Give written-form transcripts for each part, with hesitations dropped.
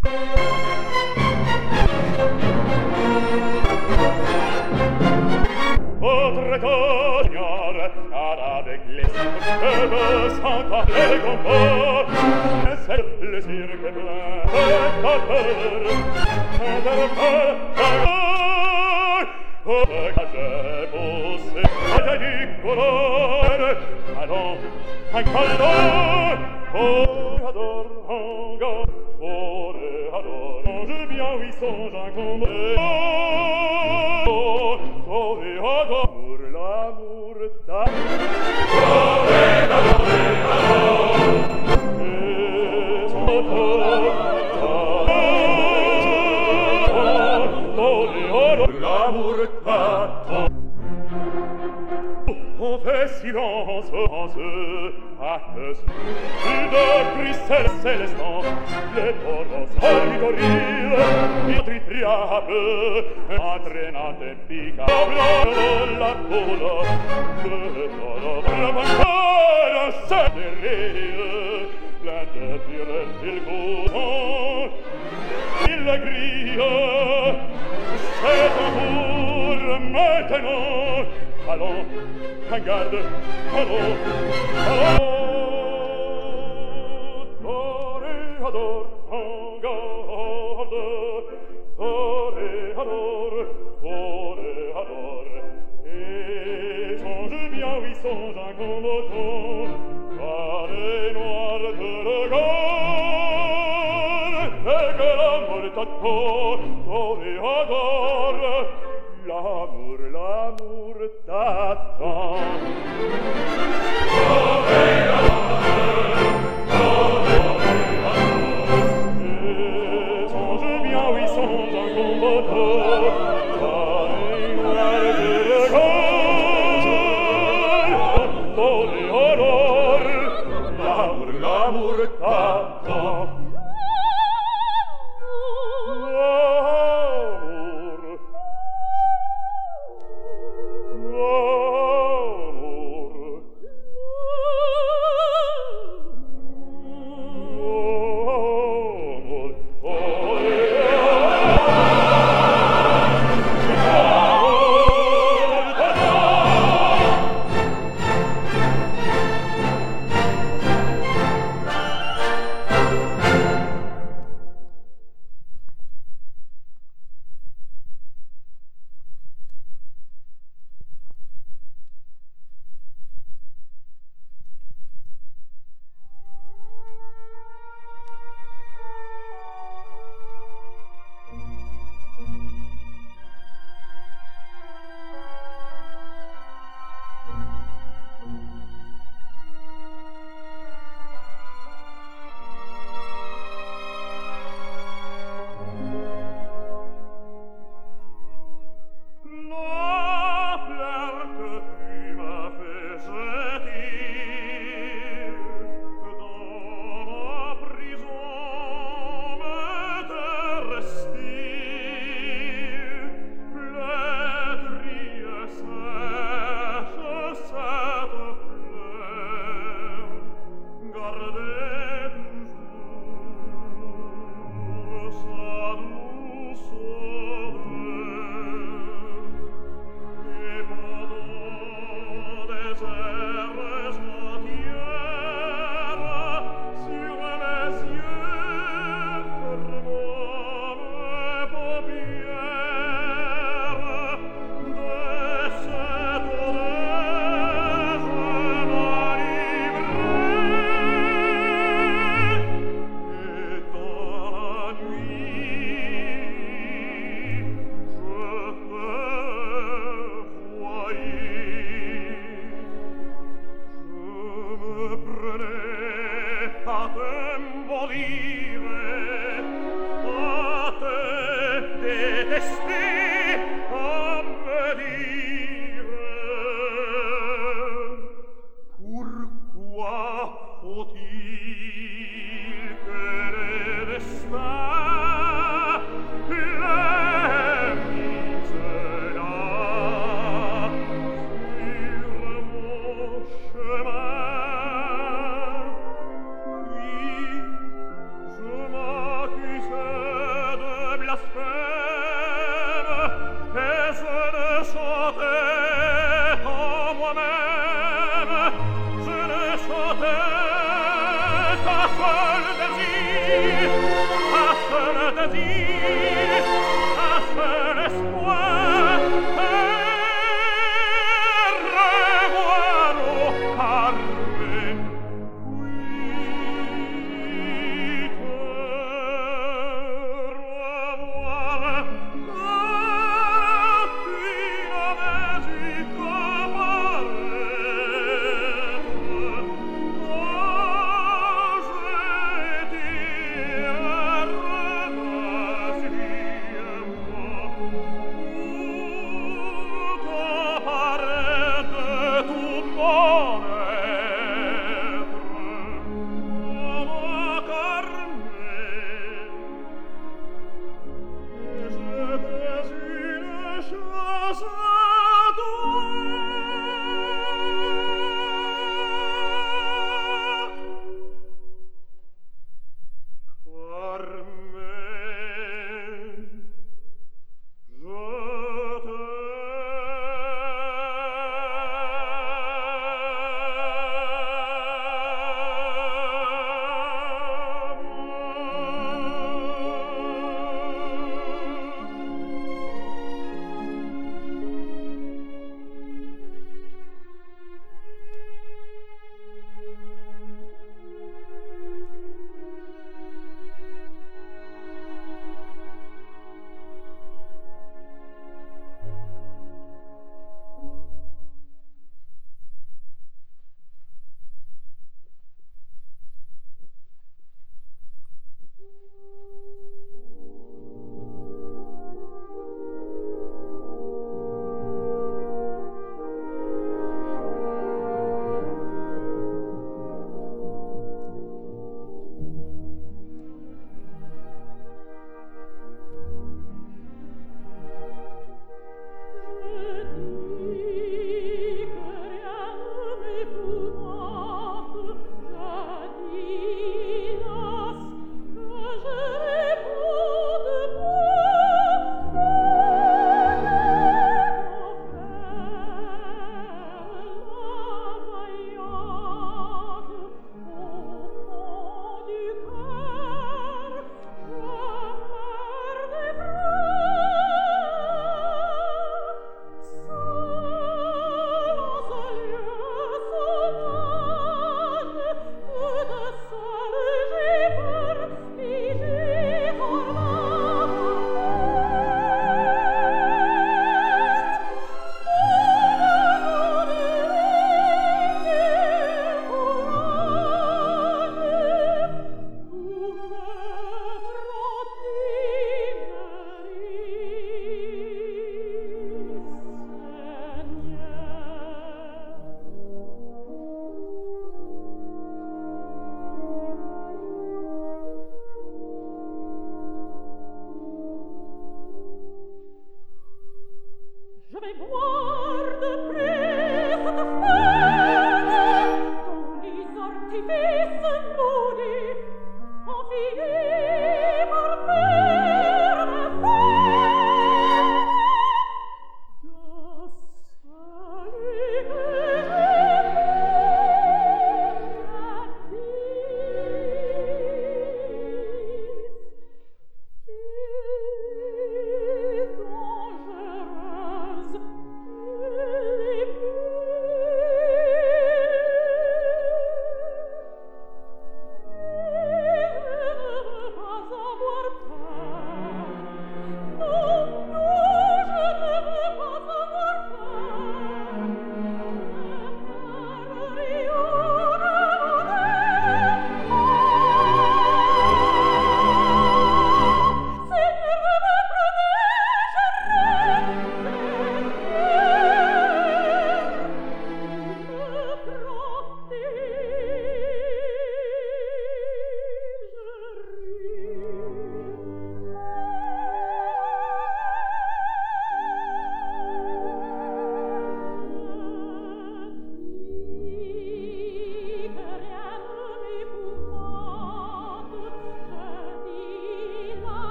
Votre cognard, car avec les de Santa Legombo, c'est le cirque plein de vapeur, de vapeur, au cage poussé, à du colore, allons, un calor, adore, adore, je bien oui songe un combat, pour l'amour ta l'amour t'attend. On fait silence à de cristal célestant, les toros algoril, mitri triable, entraînate pica, la poule, le toro brabancara, s'adhérer, plein de purée, il goût, il la grille, c'est amour maintenant. Allons, garde, allons, allons. Toréador, garde, toréador, toréador. Et songe bien, oui, songe un combattant, par les noirs de regard, et que l'amour t'attend, toréador, l'amour, l'amour t'attend. Et songe bien, oui, songe un combattant, par les noirs de regard, toréador, l'amour, l'amour t'attend. Je m'accusais revoir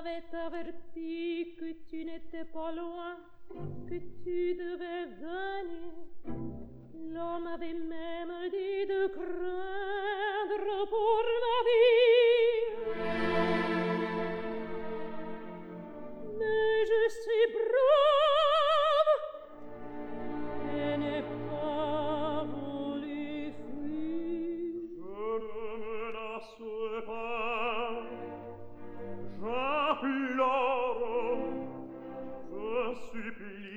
m'avait averti que tu n'étais pas loin, que tu devais venir. L'homme avait même dit de craindre pour ma vie. Mais je suis brave et n'ai pas voulu fuir. Je ne menace pas, j'implore, je supplie.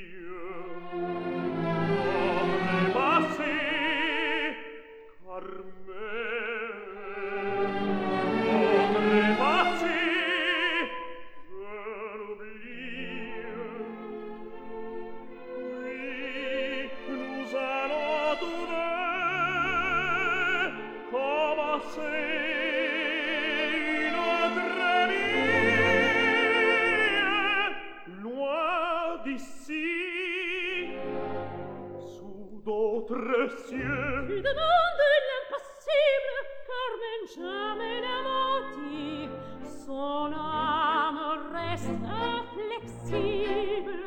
Tu demandes l'impossible, Carmen, jamais n'a menti. Son âme reste inflexible.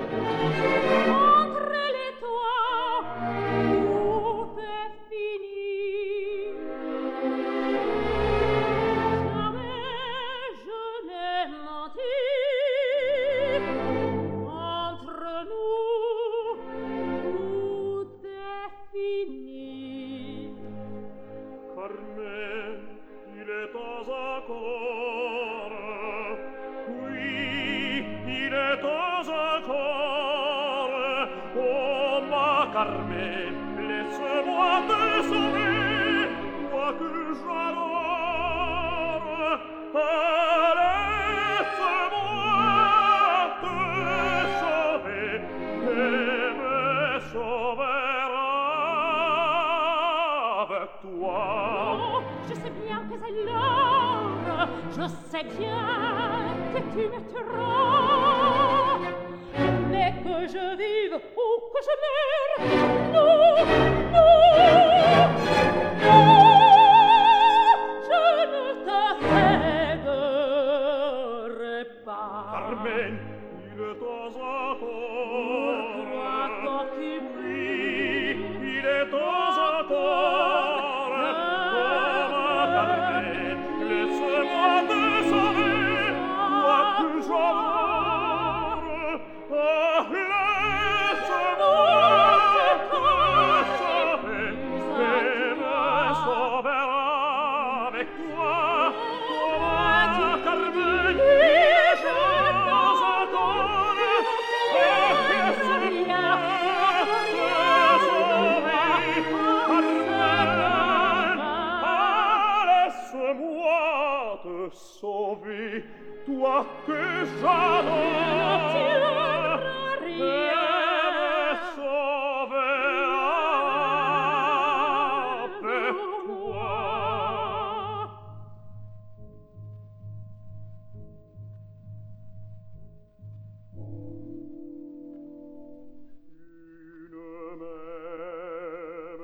Entre elle et toi, tout est fini. Jamais je n'ai menti. Entre nous, tout est fini. Carmen, il est temps encore. Oui, il est temps encore. Oh, ma Carmen, laisse-moi te sauver, toi que j'adore. Laisse-moi te sauver et me sauver avec toi. Oh, je sais bien que c'est l'heure, je sais bien que tu me tueras, mais que je vive ou que je meure, non, non, non, je ne t'attendrai pas. Carmen, il est temps encore. Toi qui Oui, il est temps encore. Oh, ma Carmen, laisse-moi te sauver, toi que j'adore. Oh, laisse-moi te sauver et me sauver avec toi. Oh, ma Carmen, il est temps encore. Oh, laisse-moi te sauver, Carmen. Ah, laisse-moi te sauver, toi que j'adore. Et me sauver avec toi. Tu ne m'aimes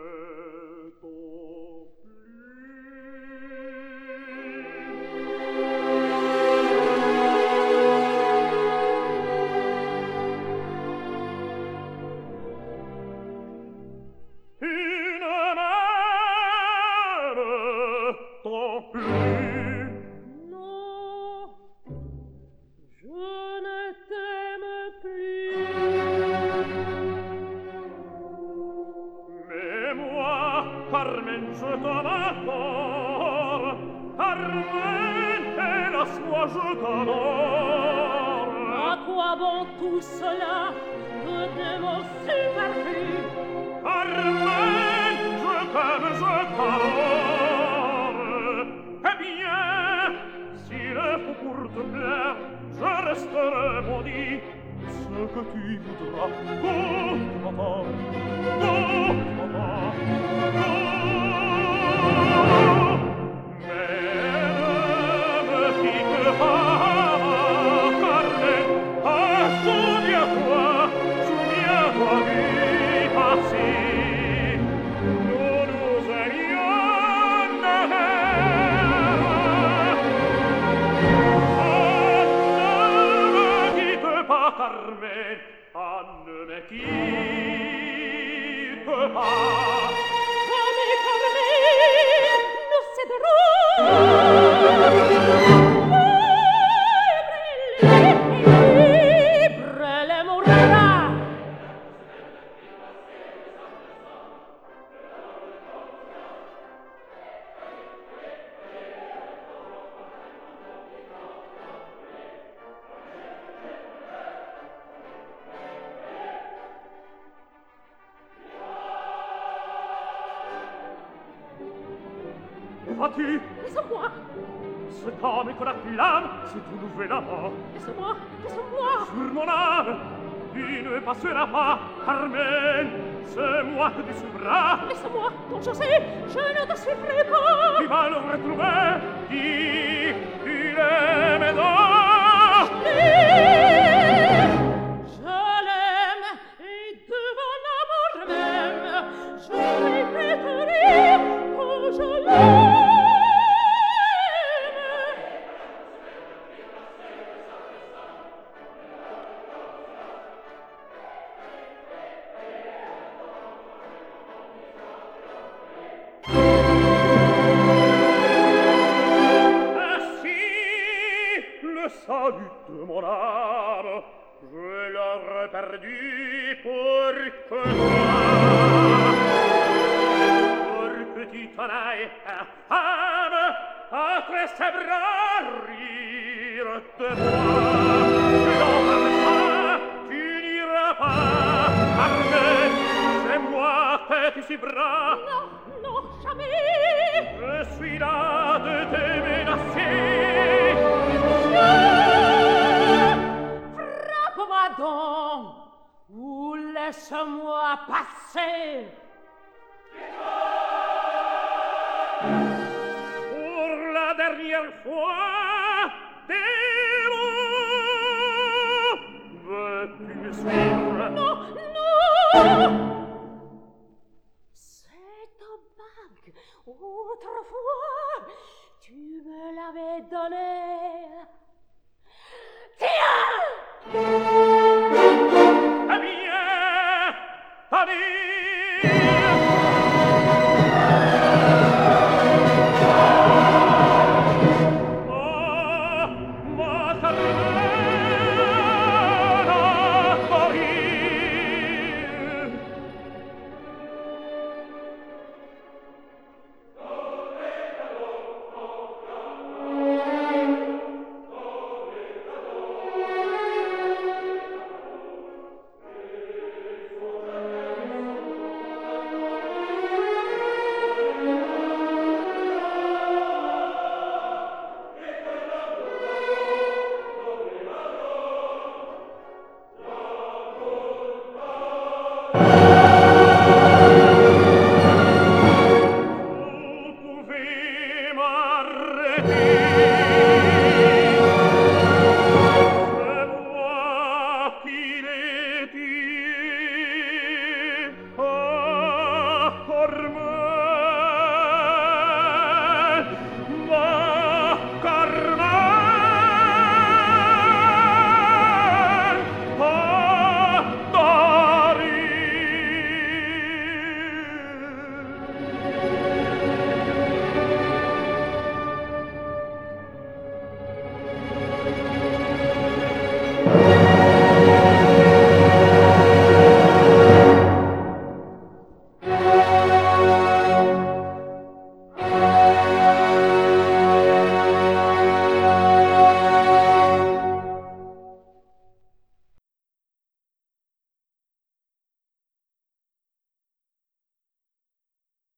tant plus. Non, je ne t'aime plus. Mais moi, Carmen, je t'aime encore. Carmen, hélas, moi je t'adore. À quoi bon tout cela? Que de mots superflus. Carmen, je t'aime, je t'adore. Eh bien, s'il faut pour te plaire, je resterai maudit. Ce que tu voudras, go, papa, go, papa, go. Mais ne me quitte pas, Carmen. Ah, souviens-toi, vie passée. Nous nous aimions naguère. Carmen, ah, ne me quitte pas. Jamais, Carmen, nous céderons. Libre, elle mourra. Vas-tu? Laisse-moi, Cet homme qu'on acclame, c'est tout nouvel amant. laisse-moi, laisse-moi. Sur mon âme, il ne passera pas, Carmen. C'est moi que tu suivras. Laisse-moi, donc je sais, je ne te suivrai pas. Tu vas le retrouver. Il est maintenant. Je l'aime, et devant la mort même, je répéterai que je l'aime. Ainsi, le salut de mon âme, je l'aurais perdu pour que tu t'en ailles, âme, après ces bras rire de moi. Non, comme ça, tu n'iras pas, Carmen, c'est moi que tu suivras. Non, non, jamais. Je suis là de te menacer. Frappe-moi donc, ou laisse-moi passer. Pour la dernière fois, des mots. Veux-tu me suivre? Non, non. Cette bague, autrefois, tu me l'avais donnée. Tiens! Ta mia, ta mia. Oh, ma Carmen.